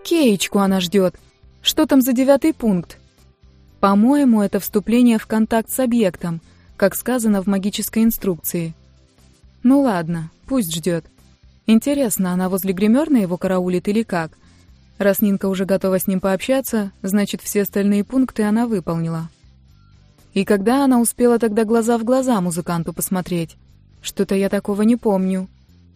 Кеечку она ждет. Что там за 9 пункт? По-моему, это вступление в контакт с объектом, как сказано в магической инструкции. Ну ладно, пусть ждет. Интересно, она возле гримерной его караулит или как? Раз Нинка уже готова с ним пообщаться, значит, все остальные пункты она выполнила. И когда она успела тогда глаза в глаза музыканту посмотреть? Что-то я такого не помню.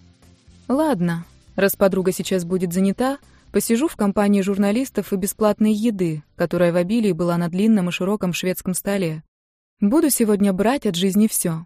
Ладно, раз подруга сейчас будет занята, посижу в компании журналистов и бесплатной еды, которая в обилии была на длинном и широком шведском столе. Буду сегодня брать от жизни все.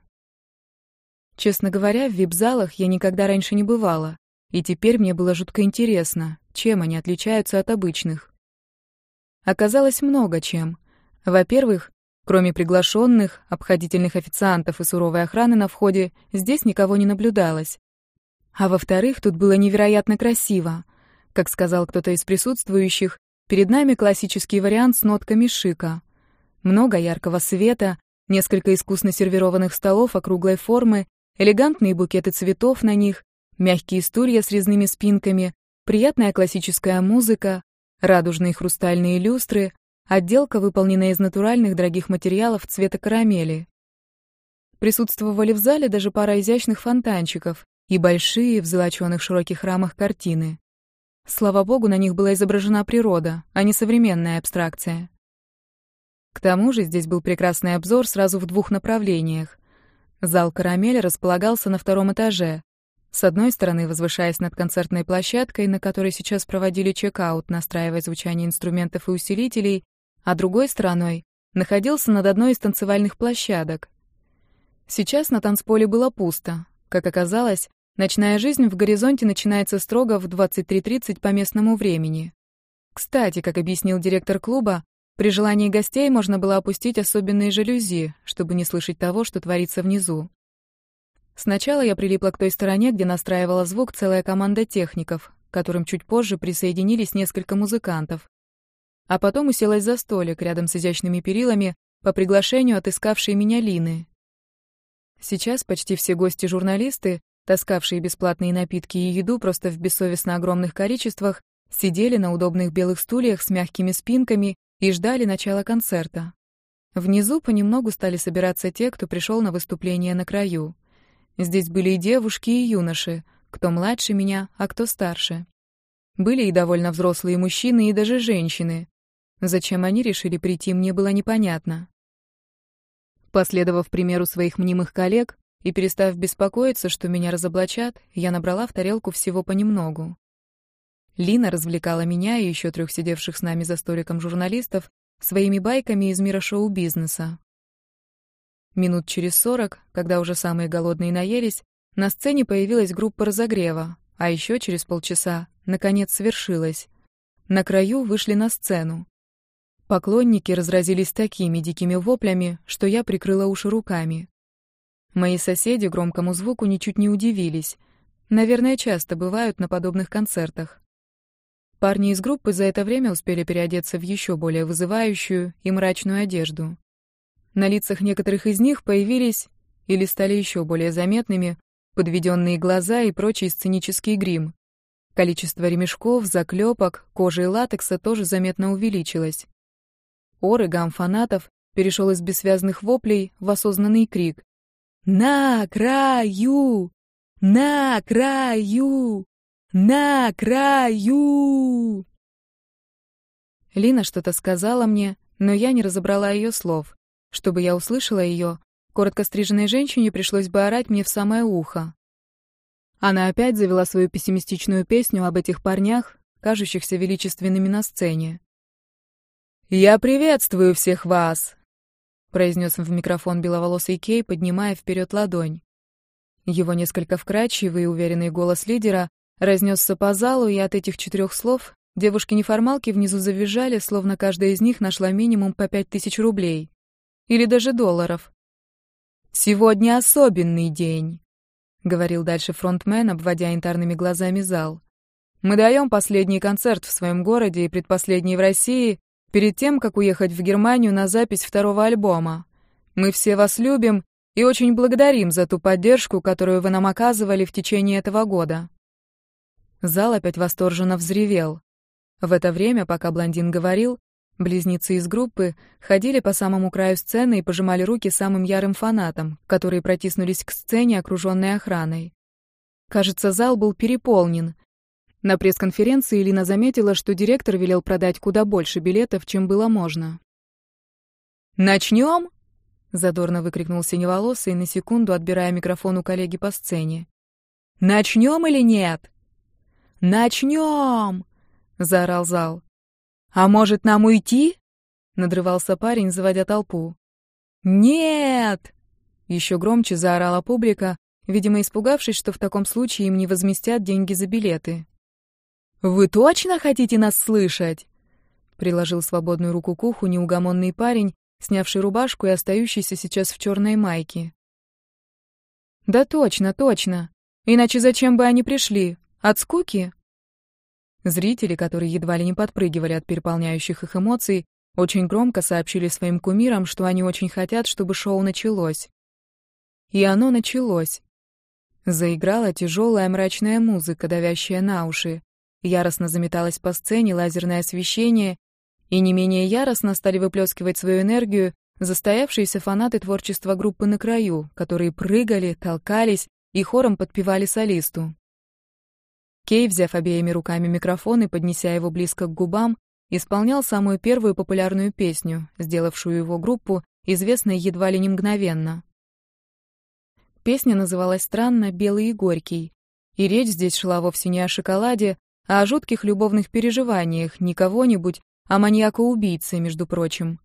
Честно говоря, в вип-залах я никогда раньше не бывала, и теперь мне было жутко интересно, чем они отличаются от обычных. Оказалось, много чем. Во-первых, кроме приглашенных, обходительных официантов и суровой охраны на входе, здесь никого не наблюдалось. А во-вторых, тут было невероятно красиво. Как сказал кто-то из присутствующих, перед нами классический вариант с нотками шика. Много яркого света, несколько искусно сервированных столов округлой формы, элегантные букеты цветов на них, мягкие стулья с резными спинками, приятная классическая музыка, радужные хрустальные люстры, отделка, выполненная из натуральных дорогих материалов цвета карамели. Присутствовали в зале даже пара изящных фонтанчиков и большие в золочёных широких рамах картины. Слава богу, на них была изображена природа, а не современная абстракция. К тому же здесь был прекрасный обзор сразу в 2 направлениях. Зал «Карамель» располагался на 2 этаже. С одной стороны, возвышаясь над концертной площадкой, на которой сейчас проводили чек-аут, настраивая звучание инструментов и усилителей, а другой стороной находился над одной из танцевальных площадок. Сейчас на танцполе было пусто. Как оказалось, ночная жизнь в «Горизонте» начинается строго в 23:30 по местному времени. Кстати, как объяснил директор клуба, при желании гостей можно было опустить особенные жалюзи, чтобы не слышать того, что творится внизу. Сначала я прилипла к той стороне, где настраивала звук целая команда техников, к которым чуть позже присоединились несколько музыкантов. А потом уселась за столик рядом с изящными перилами по приглашению отыскавшей меня Лины. Сейчас почти все гости-журналисты, таскавшие бесплатные напитки и еду просто в бессовестно огромных количествах, сидели на удобных белых стульях с мягкими спинками и ждали начала концерта. Внизу понемногу стали собираться те, кто пришел на выступление на краю. Здесь были и девушки, и юноши, кто младше меня, а кто старше. Были и довольно взрослые мужчины, и даже женщины. Зачем они решили прийти, мне было непонятно. Последовав примеру своих мнимых коллег и перестав беспокоиться, что меня разоблачат, я набрала в тарелку всего понемногу. Лина развлекала меня и еще 3 сидевших с нами за столиком журналистов своими байками из мира шоу-бизнеса. Минут через 40, когда уже самые голодные наелись, на сцене появилась группа разогрева, а еще через полчаса, наконец, свершилось. На краю вышли на сцену. Поклонники разразились такими дикими воплями, что я прикрыла уши руками. Мои соседи громкому звуку ничуть не удивились. Наверное, часто бывают на подобных концертах. Парни из группы за это время успели переодеться в еще более вызывающую и мрачную одежду. На лицах некоторых из них появились или стали еще более заметными подведенные глаза и прочий сценический грим. Количество ремешков, заклепок, кожи и латекса тоже заметно увеличилось. Ор и гам фанатов перешел из бессвязных воплей в осознанный крик: «На краю! На краю! На краю!» Лина что-то сказала мне, но я не разобрала ее слов. Чтобы я услышала ее, коротко стриженной женщине пришлось бы орать мне в самое ухо. Она опять завела свою пессимистичную песню об этих парнях, кажущихся величественными на сцене. «Я приветствую всех вас!» — произнес в микрофон беловолосый Кей, поднимая вперед ладонь. Его несколько вкрадчивый и уверенный голос лидера разнесся по залу, и от этих 4 слов девушки-неформалки внизу завизжали, словно каждая из них нашла минимум по 5000 рублей. Или даже долларов. «Сегодня особенный день», — говорил дальше фронтмен, обводя янтарными глазами зал. «Мы даем последний концерт в своем городе и предпоследний в России перед тем, как уехать в Германию на запись 2-го альбома. Мы все вас любим и очень благодарим за ту поддержку, которую вы нам оказывали в течение этого года». Зал опять восторженно взревел. В это время, пока блондин говорил, близнецы из группы ходили по самому краю сцены и пожимали руки самым ярым фанатам, которые протиснулись к сцене, окружённой охраной. Кажется, зал был переполнен. На пресс-конференции Лина заметила, что директор велел продать куда больше билетов, чем было можно. «Начнём?» — задорно выкрикнул синеволосый, на секунду отбирая микрофон у коллеги по сцене. «Начнём или нет?» «Начнём!» — заорал зал. «А может, нам уйти?» — надрывался парень, заводя толпу. «Нет!» — ещё громче заорала публика, видимо, испугавшись, что в таком случае им не возместят деньги за билеты. «Вы точно хотите нас слышать?» — приложил свободную руку к уху неугомонный парень, снявший рубашку и остающийся сейчас в чёрной майке. «Да точно, точно. Иначе зачем бы они пришли? От скуки?» Зрители, которые едва ли не подпрыгивали от переполняющих их эмоций, очень громко сообщили своим кумирам, что они очень хотят, чтобы шоу началось. И оно началось. Заиграла тяжелая мрачная музыка, давящая на уши. Яростно заметалось по сцене лазерное освещение, и не менее яростно стали выплескивать свою энергию застоявшиеся фанаты творчества группы «На краю», которые прыгали, толкались и хором подпевали солисту. Кей, взяв обеими руками микрофон и поднеся его близко к губам, исполнял самую первую популярную песню, сделавшую его группу известной едва ли не мгновенно. Песня называлась странно «Белый и горький», и речь здесь шла вовсе не о шоколаде, а о жутких любовных переживаниях не кого-нибудь, а маньяка-убийцы, между прочим.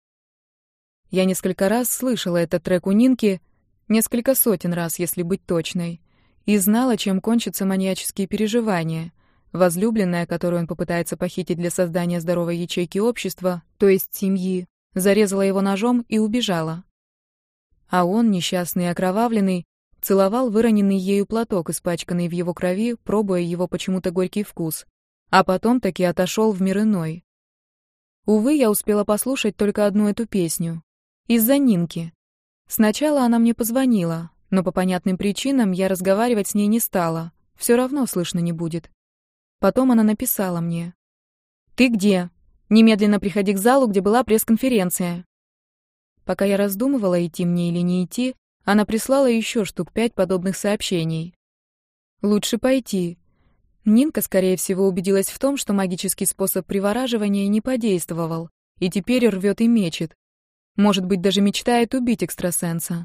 Я несколько раз слышала этот трек у Нинки, несколько сотен раз, если быть точной, и знала, чем кончатся маньяческие переживания. Возлюбленная, которую он попытается похитить для создания здоровой ячейки общества, то есть семьи, зарезала его ножом и убежала. А он, несчастный и окровавленный, целовал выроненный ею платок, испачканный в его крови, пробуя его почему-то горький вкус, а потом таки отошел в мир иной. Увы, я успела послушать только одну эту песню. Из-за Нинки. Сначала она мне позвонила, но по понятным причинам я разговаривать с ней не стала. Все равно слышно не будет. Потом она написала мне: «Ты где? Немедленно приходи к залу, где была пресс-конференция». Пока я раздумывала, идти мне или не идти, она прислала еще штук 5 подобных сообщений. Лучше пойти. Нинка, скорее всего, убедилась в том, что магический способ привораживания не подействовал, и теперь рвет и мечет. Может быть, даже мечтает убить экстрасенса.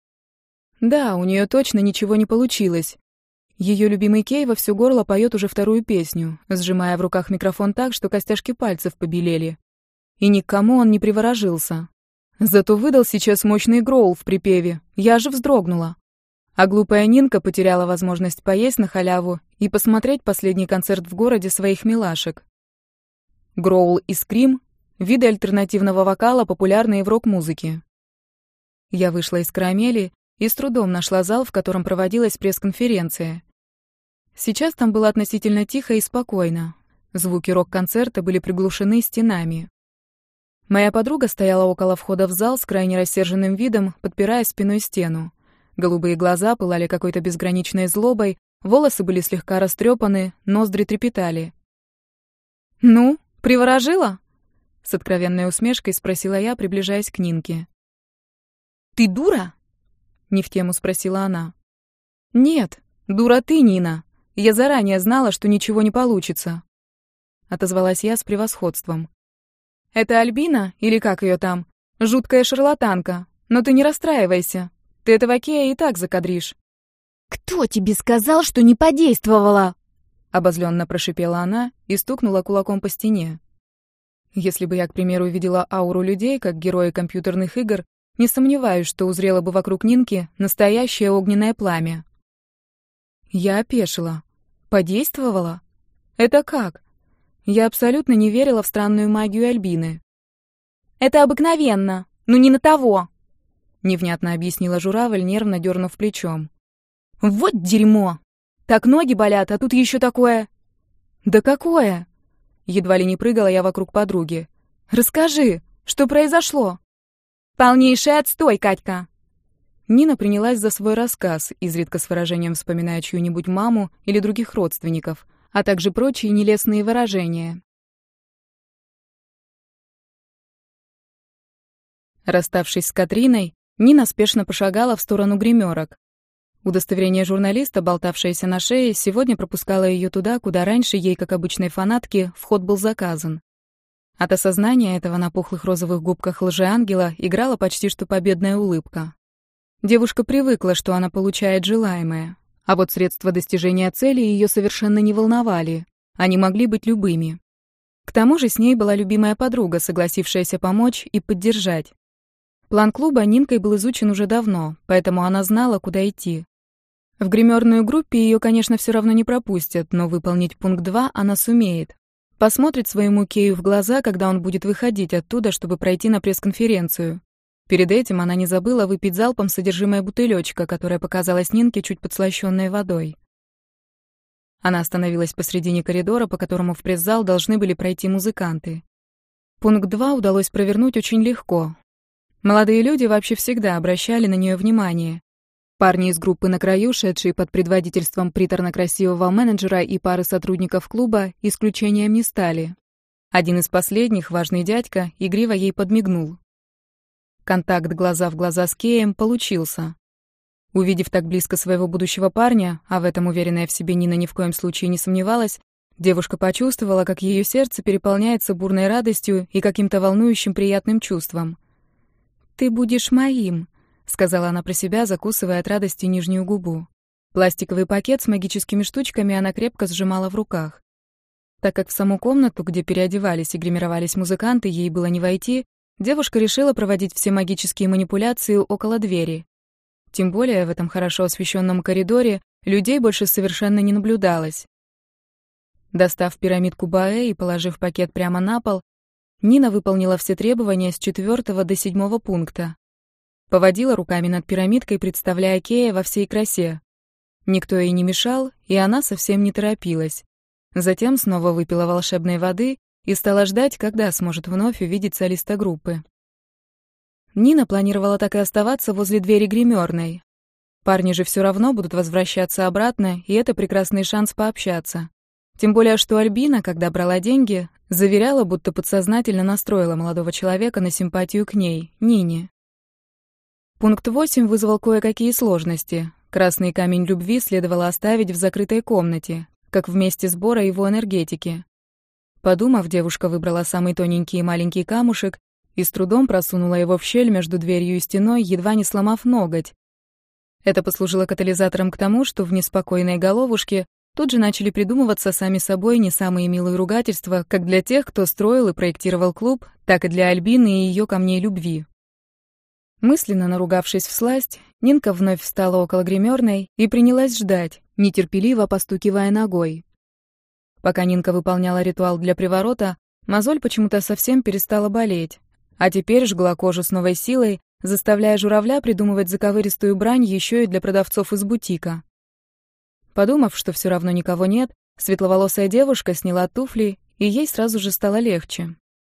Да, у нее точно ничего не получилось. Ее любимый Кей во всё горло поет уже вторую песню, сжимая в руках микрофон так, что костяшки пальцев побелели. И ни к кому он не приворожился. Зато выдал сейчас мощный гроул в припеве. Я же вздрогнула. А глупая Нинка потеряла возможность поесть на халяву и посмотреть последний концерт в городе своих милашек. Гроул и скрим — виды альтернативного вокала, популярные в рок-музыке. Я вышла из карамели и с трудом нашла зал, в котором проводилась пресс-конференция. Сейчас там было относительно тихо и спокойно. Звуки рок-концерта были приглушены стенами. Моя подруга стояла около входа в зал с крайне рассерженным видом, подпирая спиной стену. Голубые глаза пылали какой-то безграничной злобой, волосы были слегка растрепаны, ноздри трепетали. «Ну, приворожила?» — с откровенной усмешкой спросила я, приближаясь к Нинке. «Ты дура?» — не в тему спросила она. «Нет, дура ты, Нина. Я заранее знала, что ничего не получится», — отозвалась я с превосходством. «Это Альбина, или как ее там, жуткая шарлатанка, но ты не расстраивайся. Ты этого Кея и так закадришь». «Кто тебе сказал, что не подействовала?» — обозлённо прошипела она и стукнула кулаком по стене. Если бы я, к примеру, видела ауру людей, как герои компьютерных игр, не сомневаюсь, что узрела бы вокруг Нинки настоящее огненное пламя. Я опешила. Подействовала? Это как? Я абсолютно не верила в странную магию Альбины. «Это обыкновенно, но не на того», — невнятно объяснила журавль, нервно дернув плечом. «Вот дерьмо! Так ноги болят, а тут еще такое...» «Да какое?» Едва ли не прыгала я вокруг подруги. «Расскажи, что произошло?» «Полнейший отстой, Катька!» Нина принялась за свой рассказ, изредка с выражением вспоминая чью-нибудь маму или других родственников, а также прочие нелестные выражения. Расставшись с Катриной, Нина спешно пошагала в сторону гримерок. Удостоверение журналиста, болтавшееся на шее, сегодня пропускало ее туда, куда раньше ей, как обычной фанатке, вход был заказан. От осознания этого на пухлых розовых губках лжеангела играла почти что победная улыбка. Девушка привыкла, что она получает желаемое, а вот средства достижения цели ее совершенно не волновали, они могли быть любыми. К тому же с ней была любимая подруга, согласившаяся помочь и поддержать. План клуба Нинкой был изучен уже давно, поэтому она знала, куда идти. В гримерную группе ее, конечно, все равно не пропустят, но выполнить пункт 2 она сумеет. Посмотрит своему Кею в глаза, когда он будет выходить оттуда, чтобы пройти на пресс-конференцию. Перед этим она не забыла выпить залпом содержимое бутылечка, которое показалось Нинке чуть подслащённой водой. Она остановилась посредине коридора, по которому в пресс-зал должны были пройти музыканты. Пункт 2 удалось провернуть очень легко. Молодые люди вообще всегда обращали на нее внимание. Парни из группы «На краю», шедшие под предводительством приторно-красивого менеджера и пары сотрудников клуба, исключением не стали. Один из последних, важный дядька, игриво ей подмигнул. Контакт глаза в глаза с Кеем получился. Увидев так близко своего будущего парня, а в этом уверенная в себе Нина ни в коем случае не сомневалась, девушка почувствовала, как ее сердце переполняется бурной радостью и каким-то волнующим приятным чувством. «Ты будешь моим», — сказала она про себя, закусывая от радости нижнюю губу. Пластиковый пакет с магическими штучками она крепко сжимала в руках. Так как в саму комнату, где переодевались и гримировались музыканты, ей было не войти, девушка решила проводить все магические манипуляции около двери. Тем более в этом хорошо освещенном коридоре людей больше совершенно не наблюдалось. Достав пирамидку Баэ и положив пакет прямо на пол, Нина выполнила все требования с 4 до 7 пункта. Поводила руками над пирамидкой, представляя Кея во всей красе. Никто ей не мешал, и она совсем не торопилась. Затем снова выпила волшебной воды и стала ждать, когда сможет вновь увидеть солиста группы. Нина планировала так и оставаться возле двери гримерной. Парни же все равно будут возвращаться обратно, и это прекрасный шанс пообщаться. Тем более, что Альбина, когда брала деньги, заверяла, будто подсознательно настроила молодого человека на симпатию к ней, Нине. Пункт 8 вызвал кое-какие сложности. Красный камень любви следовало оставить в закрытой комнате, как в месте сбора его энергетики. Подумав, девушка выбрала самый тоненький и маленький камушек и с трудом просунула его в щель между дверью и стеной, едва не сломав ноготь. Это послужило катализатором к тому, что в неспокойной головушке тут же начали придумываться сами собой не самые милые ругательства, как для тех, кто строил и проектировал клуб, так и для Альбины и ее камней любви. Мысленно наругавшись всласть, Нинка вновь встала около гримерной и принялась ждать, нетерпеливо постукивая ногой. Пока Нинка выполняла ритуал для приворота, мозоль почему-то совсем перестала болеть, а теперь жгла кожу с новой силой, заставляя журавля придумывать заковыристую брань еще и для продавцов из бутика. Подумав, что все равно никого нет, светловолосая девушка сняла туфли, и ей сразу же стало легче.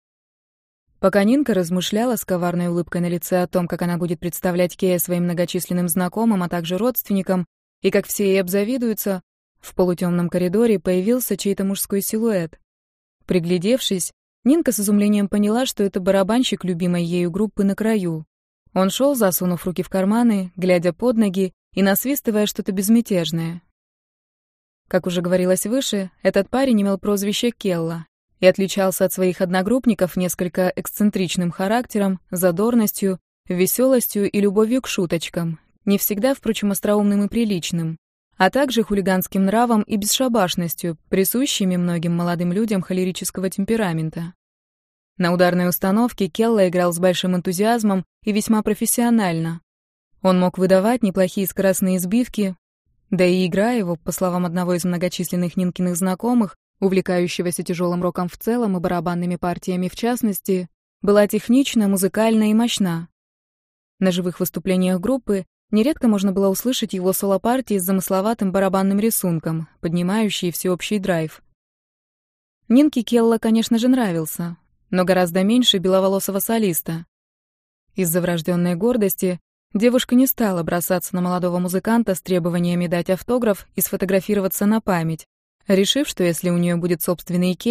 Пока Нинка размышляла с коварной улыбкой на лице о том, как она будет представлять Кея своим многочисленным знакомым, а также родственникам, и как все ей обзавидуются, в полутемном коридоре появился чей-то мужской силуэт. Приглядевшись, Нинка с изумлением поняла, что это барабанщик любимой ею группы «На краю». Он шел, засунув руки в карманы, глядя под ноги и насвистывая что-то безмятежное. Как уже говорилось выше, этот парень имел прозвище Келла и отличался от своих одногруппников несколько эксцентричным характером, задорностью, веселостью и любовью к шуточкам, не всегда, впрочем, остроумным и приличным, а также хулиганским нравом и бесшабашностью, присущими многим молодым людям холерического темперамента. На ударной установке Келла играл с большим энтузиазмом и весьма профессионально. Он мог выдавать неплохие скоростные сбивки, да и игра его, по словам одного из многочисленных Нинкиных знакомых, увлекающегося тяжелым роком в целом и барабанными партиями в частности, была технична, музыкальна и мощна. На живых выступлениях группы нередко можно было услышать его соло-партии с замысловатым барабанным рисунком, поднимающие всеобщий драйв. Нинке Келла, конечно же, нравился, но гораздо меньше беловолосого солиста. Из-за врожденной гордости девушка не стала бросаться на молодого музыканта с требованиями дать автограф и сфотографироваться на память, решив, что если у нее будет собственный Кей,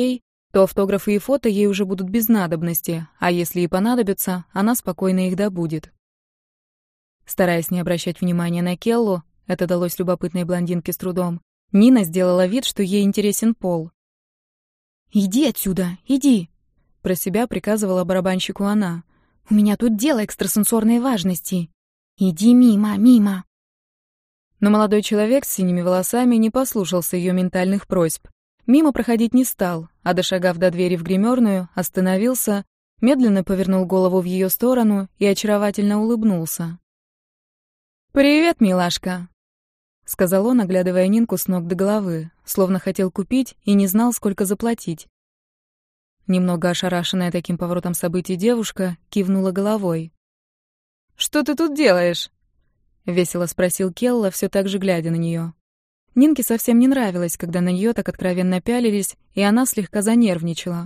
то автографы и фото ей уже будут без надобности, а если и понадобятся, она спокойно их добудет. Стараясь не обращать внимания на Келлу, это далось любопытной блондинке с трудом, Нина сделала вид, что ей интересен Пол. «Иди отсюда, иди!» Про себя приказывала барабанщику она. «У меня тут дело экстрасенсорной важности. Иди мимо, мимо!» Но молодой человек с синими волосами не послушался ее ментальных просьб. Мимо проходить не стал, а дошагав до двери в гримерную, остановился, медленно повернул голову в ее сторону и очаровательно улыбнулся. «Привет, милашка», — сказал он, оглядывая Нинку с ног до головы, словно хотел купить и не знал, сколько заплатить. Немного ошарашенная таким поворотом событий девушка кивнула головой. «Что ты тут делаешь?» — весело спросил Келла, все так же глядя на нее. Нинке совсем не нравилось, когда на нее так откровенно пялились, и она слегка занервничала.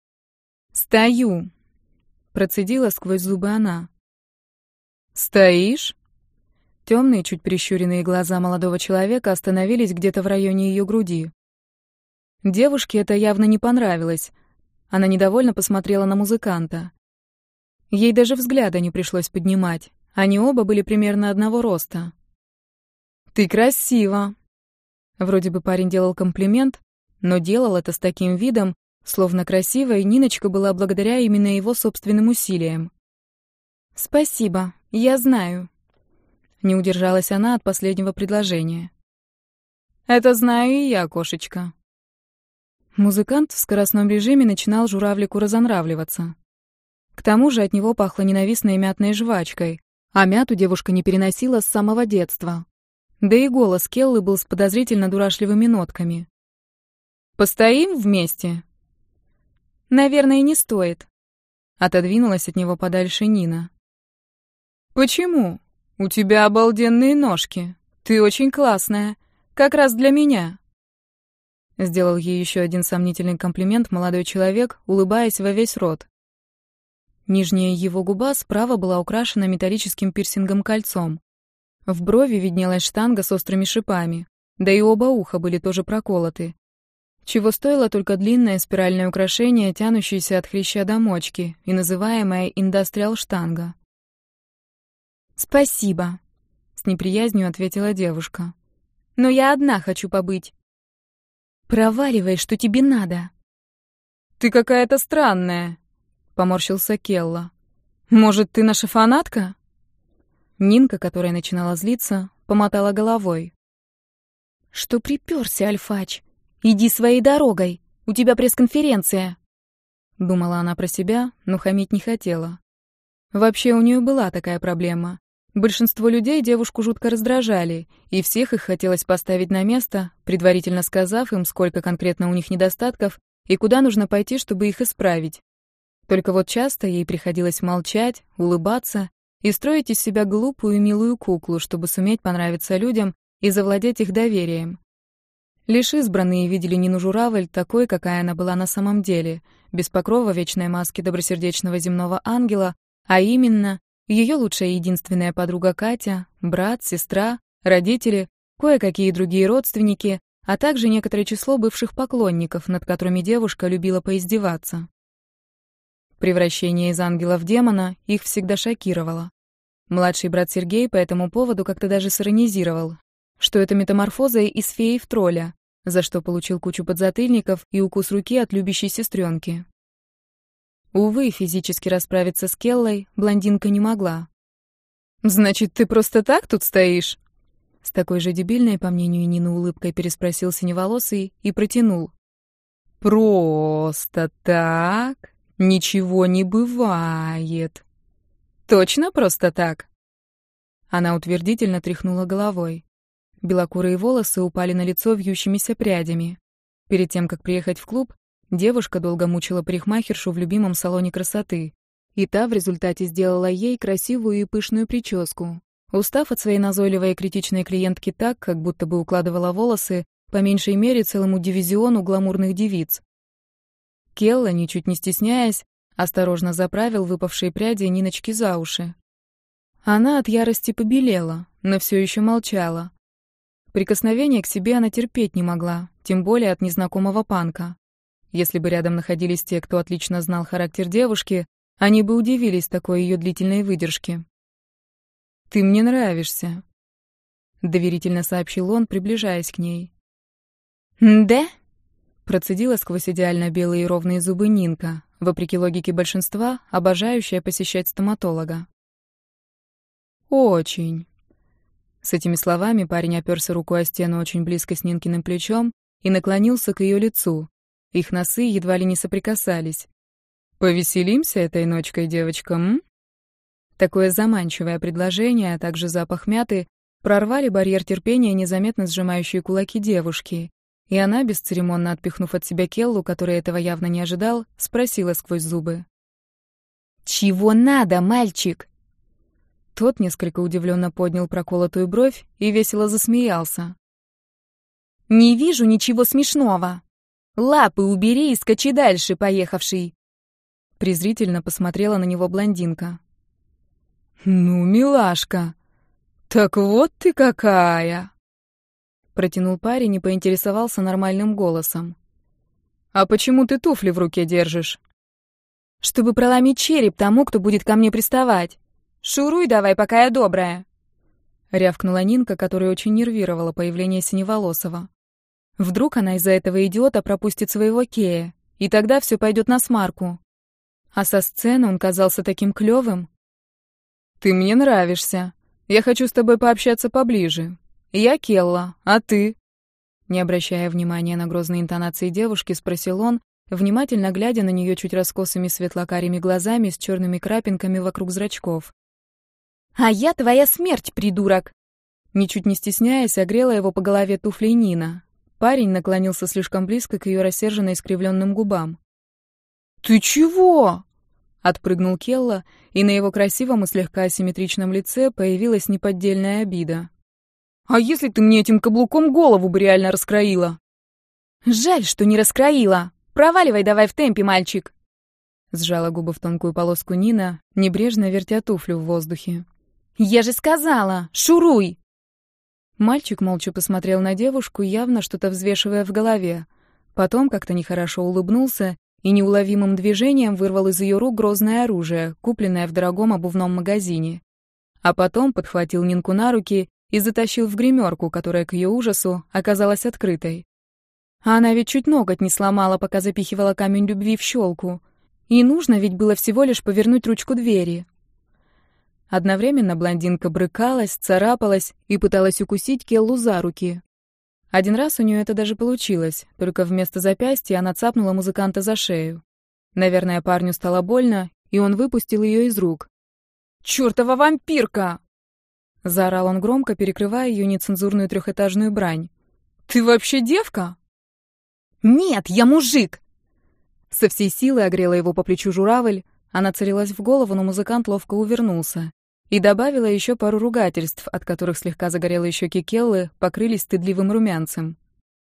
«Стою!» — процедила сквозь зубы она. «Стоишь?» Темные, чуть прищуренные глаза молодого человека остановились где-то в районе ее груди. Девушке это явно не понравилось. Она недовольно посмотрела на музыканта. Ей даже взгляда не пришлось поднимать. Они оба были примерно одного роста. «Ты красива!» Вроде бы парень делал комплимент, но делал это с таким видом, словно красивой Ниночка была благодаря именно его собственным усилиям. «Спасибо, я знаю». Не удержалась она от последнего предложения. «Это знаю и я, кошечка». Музыкант в скоростном режиме начинал журавлику разонравливаться. К тому же от него пахло ненавистной мятной жвачкой, а мяту девушка не переносила с самого детства. Да и голос Келлы был с подозрительно дурашливыми нотками. «Постоим вместе?» «Наверное, не стоит», — отодвинулась от него подальше Нина. «Почему? У тебя обалденные ножки. Ты очень классная. Как раз для меня». Сделал ей еще один сомнительный комплимент молодой человек, улыбаясь во весь рот. Нижняя его губа справа была украшена металлическим пирсингом-кольцом. В брови виднелась штанга с острыми шипами, да и оба уха были тоже проколоты. Чего стоило только длинное спиральное украшение, тянущееся от хряща до мочки, и называемое индастриал-штанга. «Спасибо», — с неприязнью ответила девушка. «Но я одна хочу побыть». «Проваливай, что тебе надо». «Ты какая-то странная», — поморщился Келла. «Может, ты наша фанатка?» Нинка, которая начинала злиться, помотала головой. «Что припёрся, Альфач? Иди своей дорогой, у тебя пресс-конференция!» Думала она про себя, но хамить не хотела. Вообще у нее была такая проблема. Большинство людей девушку жутко раздражали, и всех их хотелось поставить на место, предварительно сказав им, сколько конкретно у них недостатков и куда нужно пойти, чтобы их исправить. Только вот часто ей приходилось молчать, улыбаться и строить из себя глупую и милую куклу, чтобы суметь понравиться людям и завладеть их доверием. Лишь избранные видели Нину Журавль такой, какая она была на самом деле, без покрова вечной маски добросердечного земного ангела, а именно ее лучшая и единственная подруга Катя, брат, сестра, родители, кое-какие другие родственники, а также некоторое число бывших поклонников, над которыми девушка любила поиздеваться. Превращение из ангела в демона их всегда шокировало. Младший брат Сергей по этому поводу как-то даже сиронизировал, что это метаморфоза из феи в тролля, за что получил кучу подзатыльников и укус руки от любящей сестренки. Увы, физически расправиться с Келлой блондинка не могла. «Значит, ты просто так тут стоишь?» С такой же дебильной, по мнению Нины, улыбкой переспросил синеволосый и протянул. «Просто так? Ничего не бывает». «Точно просто так?» Она утвердительно тряхнула головой. Белокурые волосы упали на лицо вьющимися прядями. Перед тем, как приехать в клуб, девушка долго мучила парикмахершу в любимом салоне красоты, и та в результате сделала ей красивую и пышную прическу, устав от своей назойливой и критичной клиентки так, как будто бы укладывала волосы по меньшей мере целому дивизиону гламурных девиц. Келла, ничуть не стесняясь, осторожно заправил выпавшие пряди Ниночки за уши. Она от ярости побелела, но все еще молчала. Прикосновения к себе она терпеть не могла, тем более от незнакомого панка. Если бы рядом находились те, кто отлично знал характер девушки, они бы удивились такой ее длительной выдержке. «Ты мне нравишься», — доверительно сообщил он, приближаясь к ней. «Да?» — процедила сквозь идеально белые и ровные зубы Нинка, вопреки логике большинства, обожающая посещать стоматолога. «Очень». С этими словами парень оперся рукой о стену очень близко с Нинкиным плечом и наклонился к ее лицу. Их носы едва ли не соприкасались. «Повеселимся этой ночкой, девочка, м?» Такое заманчивое предложение, а также запах мяты прорвали барьер терпения, незаметно сжимающие кулаки девушки, и она, бесцеремонно отпихнув от себя Келлу, который этого явно не ожидал, спросила сквозь зубы. «Чего надо, мальчик?» Тот несколько удивленно поднял проколотую бровь и весело засмеялся. «Не вижу ничего смешного. Лапы убери и скачи дальше, поехавший!» Презрительно посмотрела на него блондинка. «Ну, милашка, так вот ты какая!» Протянул парень и поинтересовался нормальным голосом. «А почему ты туфли в руке держишь?» «Чтобы проломить череп тому, кто будет ко мне приставать. Шуруй давай, пока я добрая!» Рявкнула Нинка, которая очень нервировала появление Синеволосого. Вдруг она из-за этого идиота пропустит своего Кея, и тогда все пойдет насмарку. А со сцены он казался таким клёвым. «Ты мне нравишься. Я хочу с тобой пообщаться поближе. Я Келла, а ты?» Не обращая внимания на грозные интонации девушки, спросил он, внимательно глядя на нее чуть раскосыми светло-карими глазами с черными крапинками вокруг зрачков. «А я твоя смерть, придурок!» Ничуть не стесняясь, огрела его по голове туфлей Нина. Парень наклонился слишком близко к ее рассерженно искривленным губам. «Ты чего?» — отпрыгнул Келла, и на его красивом и слегка асимметричном лице появилась неподдельная обида. «А если ты мне этим каблуком голову бы реально раскроила?» «Жаль, что не раскроила. Проваливай давай в темпе, мальчик!» Сжала губы в тонкую полоску Нина, небрежно вертя туфлю в воздухе. «Я же сказала! Шуруй!» Мальчик молча посмотрел на девушку, явно что-то взвешивая в голове. Потом как-то нехорошо улыбнулся и неуловимым движением вырвал из ее рук грозное оружие, купленное в дорогом обувном магазине. А потом подхватил Нинку на руки и затащил в гримерку, которая, к ее ужасу, оказалась открытой. А она ведь чуть ноготь не сломала, пока запихивала камень любви в щелку. И нужно ведь было всего лишь повернуть ручку двери. Одновременно блондинка брыкалась, царапалась и пыталась укусить Келлу за руки. Один раз у нее это даже получилось, только вместо запястья она цапнула музыканта за шею. Наверное, парню стало больно, и он выпустил ее из рук. «Чёртова вампирка!» Заорал он громко, перекрывая ее нецензурную трехэтажную брань. «Ты вообще девка?» «Нет, я мужик!» Со всей силы огрела его по плечу журавль, она целилась в голову, но музыкант ловко увернулся. И добавила еще пару ругательств, от которых слегка загорелые щеки Келлы покрылись стыдливым румянцем.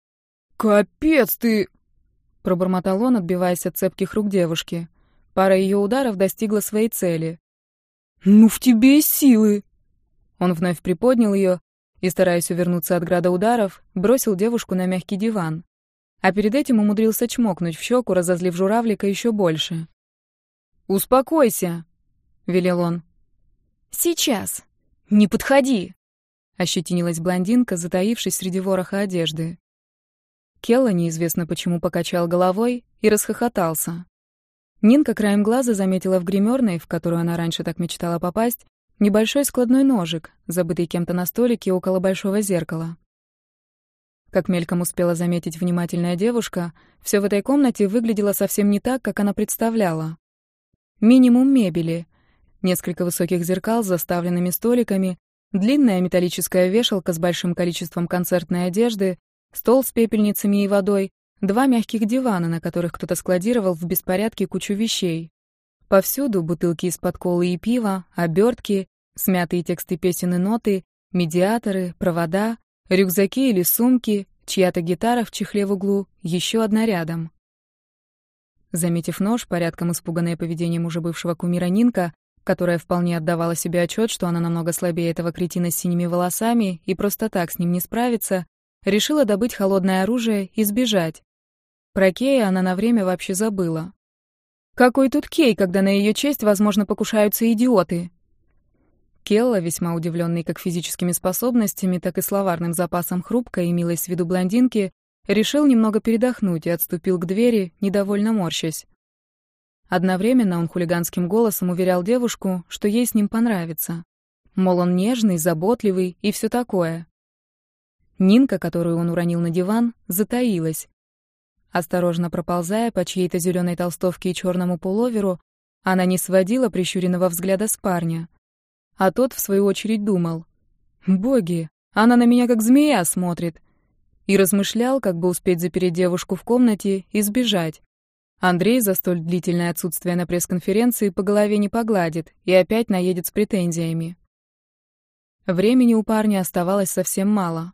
«Капец ты!» — пробормотал он, отбиваясь от цепких рук девушки. Пара ее ударов достигла своей цели. «Ну в тебе и силы!» Он вновь приподнял ее и, стараясь увернуться от града ударов, бросил девушку на мягкий диван. А перед этим умудрился чмокнуть в щеку, разозлив журавлика еще больше. «Успокойся!» — велел он. «Сейчас! Не подходи!» — ощетинилась блондинка, затаившись среди вороха одежды. Келла неизвестно почему покачал головой и расхохотался. Нинка краем глаза заметила в гримерной, в которую она раньше так мечтала попасть, небольшой складной ножик, забытый кем-то на столике около большого зеркала. Как мельком успела заметить внимательная девушка, все в этой комнате выглядело совсем не так, как она представляла. Минимум мебели, несколько высоких зеркал с заставленными столиками, длинная металлическая вешалка с большим количеством концертной одежды, стол с пепельницами и водой, 2 мягких дивана, на которых кто-то складировал в беспорядке кучу вещей. Повсюду бутылки из-под колы и пива, обертки, смятые тексты песен и ноты, медиаторы, провода, рюкзаки или сумки, чья-то гитара в чехле в углу, еще одна рядом. Заметив нож, порядком испуганная поведением уже бывшего кумира Нинка, которая вполне отдавала себе отчет, что она намного слабее этого кретина с синими волосами и просто так с ним не справится, решила добыть холодное оружие и сбежать. Про Кея она на время вообще забыла. Какой тут Кей, когда на ее честь, возможно, покушаются идиоты? Келла, весьма удивленный как физическими способностями, так и словарным запасом хрупкой и милой с виду блондинки, решил немного передохнуть и отступил к двери, недовольно морщась. Одновременно он хулиганским голосом уверял девушку, что ей с ним понравится. Мол, он нежный, заботливый и все такое. Нинка, которую он уронил на диван, затаилась. Осторожно проползая по чьей-то зеленой толстовке и черному пуловеру, она не сводила прищуренного взгляда с парня. А тот, в свою очередь, думал: «Боги, она на меня как змея смотрит», и размышлял, как бы успеть запереть девушку в комнате и сбежать. Андрей за столь длительное отсутствие на пресс-конференции по голове не погладит и опять наедет с претензиями. Времени у парня оставалось совсем мало.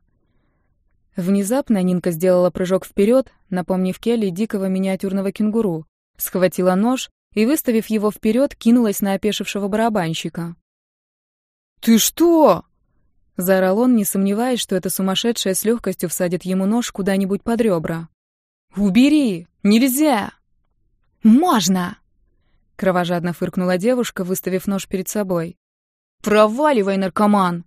Внезапно Нинка сделала прыжок вперед, напомнив Келли дикого миниатюрного кенгуру, схватила нож и, выставив его вперед, кинулась на опешившего барабанщика. «Ты что?» — заорал он, не сомневаясь, что эта сумасшедшая с легкостью всадит ему нож куда-нибудь под ребра. «Убери! Нельзя!» «Можно!» — кровожадно фыркнула девушка, выставив нож перед собой. «Проваливай, наркоман!»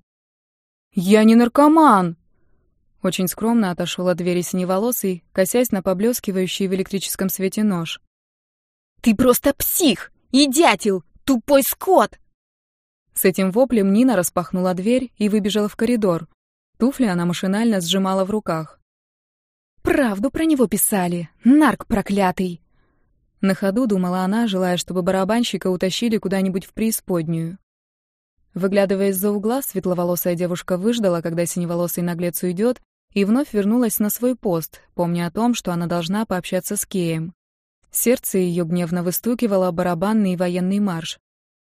«Я не наркоман!» Очень скромно отошел от двери синеволосый, косясь на поблескивающий в электрическом свете нож. «Ты просто псих! И дятел! Тупой скот!» С этим воплем Нина распахнула дверь и выбежала в коридор. Туфли она машинально сжимала в руках. «Правду про него писали! Нарк проклятый!» На ходу думала она, желая, чтобы барабанщика утащили куда-нибудь в преисподнюю. Выглядывая из-за угла, светловолосая девушка выждала, когда синеволосый наглец уйдет, и вновь вернулась на свой пост, помня о том, что она должна пообщаться с Кеем. Сердце ее гневно выстукивало барабанный и военный марш.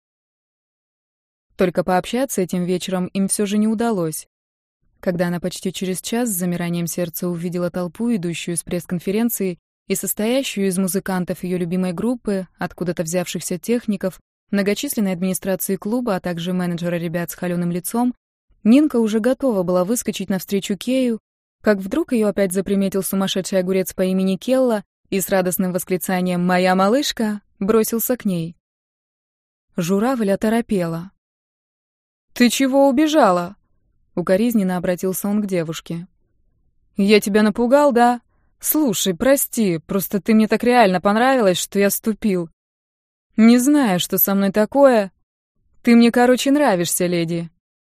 Только пообщаться этим вечером им все же не удалось. Когда она почти через час с замиранием сердца увидела толпу, идущую с пресс-конференции, и состоящую из музыкантов ее любимой группы, откуда-то взявшихся техников, многочисленной администрации клуба, а также менеджера ребят с холёным лицом, Нинка уже готова была выскочить навстречу Кею, как вдруг ее опять заприметил сумасшедший огурец по имени Келла и с радостным восклицанием «Моя малышка!» бросился к ней. Журавль оторопела. «Ты чего убежала?» — укоризненно обратился он к девушке. «Я тебя напугал, да? Слушай, прости, просто ты мне так реально понравилась, что я ступил. Не знаю, что со мной такое. Ты мне, короче, нравишься, леди».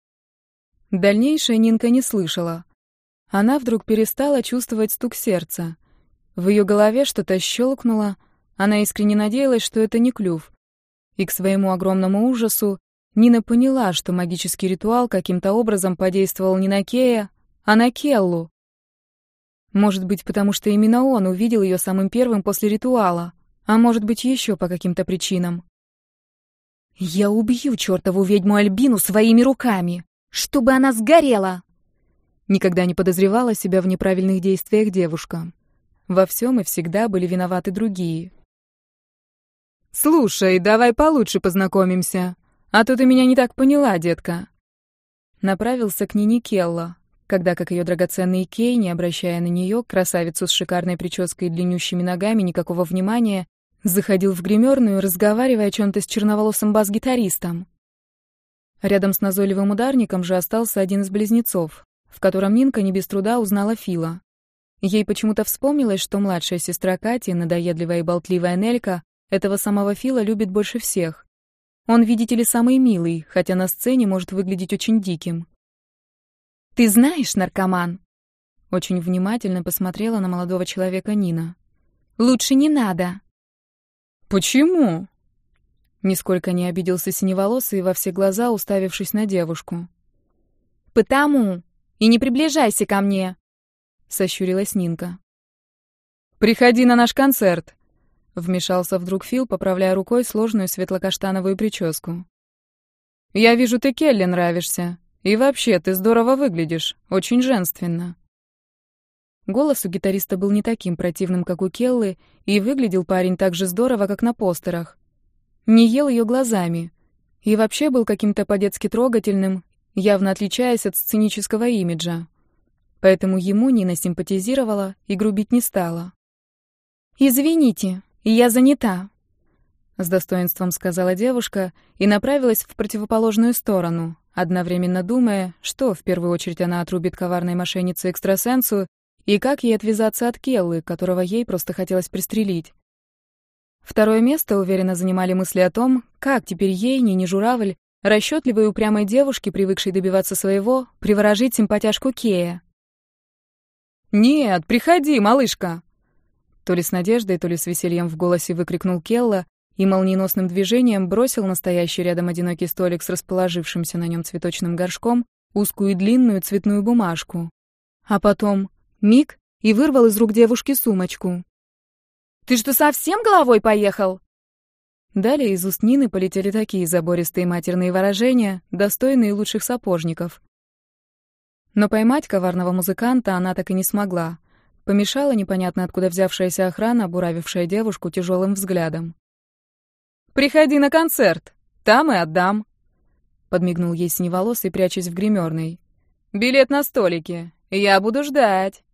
Дальнейшее Нинка не слышала. Она вдруг перестала чувствовать стук сердца. В ее голове что-то щелкнуло, она искренне надеялась, что это не клюв. И к своему огромному ужасу Нина поняла, что магический ритуал каким-то образом подействовал не на Кея, а на Келлу. Может быть, потому что именно он увидел ее самым первым после ритуала, а может быть, еще по каким-то причинам. «Я убью чертову ведьму Альбину своими руками, чтобы она сгорела!» Никогда не подозревала себя в неправильных действиях девушка. Во всем и всегда были виноваты другие. «Слушай, давай получше познакомимся, а то ты меня не так поняла, детка». Направился к Нине Келла, когда, как ее драгоценный Кей, не обращая на нее, красавицу с шикарной прической и длиннющими ногами, никакого внимания, заходил в гримерную, разговаривая о чем-то с черноволосым бас-гитаристом. Рядом с назойливым ударником же остался один из близнецов, в котором Нинка не без труда узнала Фила. Ей почему-то вспомнилось, что младшая сестра Кати, надоедливая и болтливая Нелька, этого самого Фила любит больше всех. Он, видите ли, самый милый, хотя на сцене может выглядеть очень диким. «Ты знаешь, наркоман?» Очень внимательно посмотрела на молодого человека Нина. «Лучше не надо». «Почему?» Нисколько не обиделся синеволосый, во все глаза уставившись на девушку. «Потому. И не приближайся ко мне», — сощурилась Нинка. «Приходи на наш концерт», — вмешался вдруг Фил, поправляя рукой сложную светло-каштановую прическу. «Я вижу, ты Келли нравишься. И вообще, ты здорово выглядишь, очень женственно». Голос у гитариста был не таким противным, как у Келлы, и выглядел парень так же здорово, как на постерах. Не ел ее глазами. И вообще был каким-то по-детски трогательным, явно отличаясь от сценического имиджа. Поэтому ему Нина симпатизировала и грубить не стала. «Извините, я занята», — с достоинством сказала девушка и направилась в противоположную сторону, одновременно думая, что в первую очередь она отрубит коварной мошеннице-экстрасенсу и как ей отвязаться от Келлы, которого ей просто хотелось пристрелить. Второе место уверенно занимали мысли о том, как теперь ей, не журавль, расчетливой и упрямой девушке, привыкшей добиваться своего, приворожить симпатяшку Кея. «Нет, приходи, малышка!» То ли с надеждой, то ли с весельем в голосе выкрикнул Келла и молниеносным движением бросил на стоящий рядом одинокий столик с расположившимся на нем цветочным горшком узкую и длинную цветную бумажку. А потом миг и вырвал из рук девушки сумочку. «Ты что, совсем головой поехал?» Далее из уст Нины полетели такие забористые матерные выражения, достойные лучших сапожников. Но поймать коварного музыканта она так и не смогла. Помешала непонятно откуда взявшаяся охрана, буравившая девушку тяжелым взглядом. «Приходи на концерт, там и отдам», — подмигнул ей синеволосый, прячась в гримерной. «Билет на столике, я буду ждать».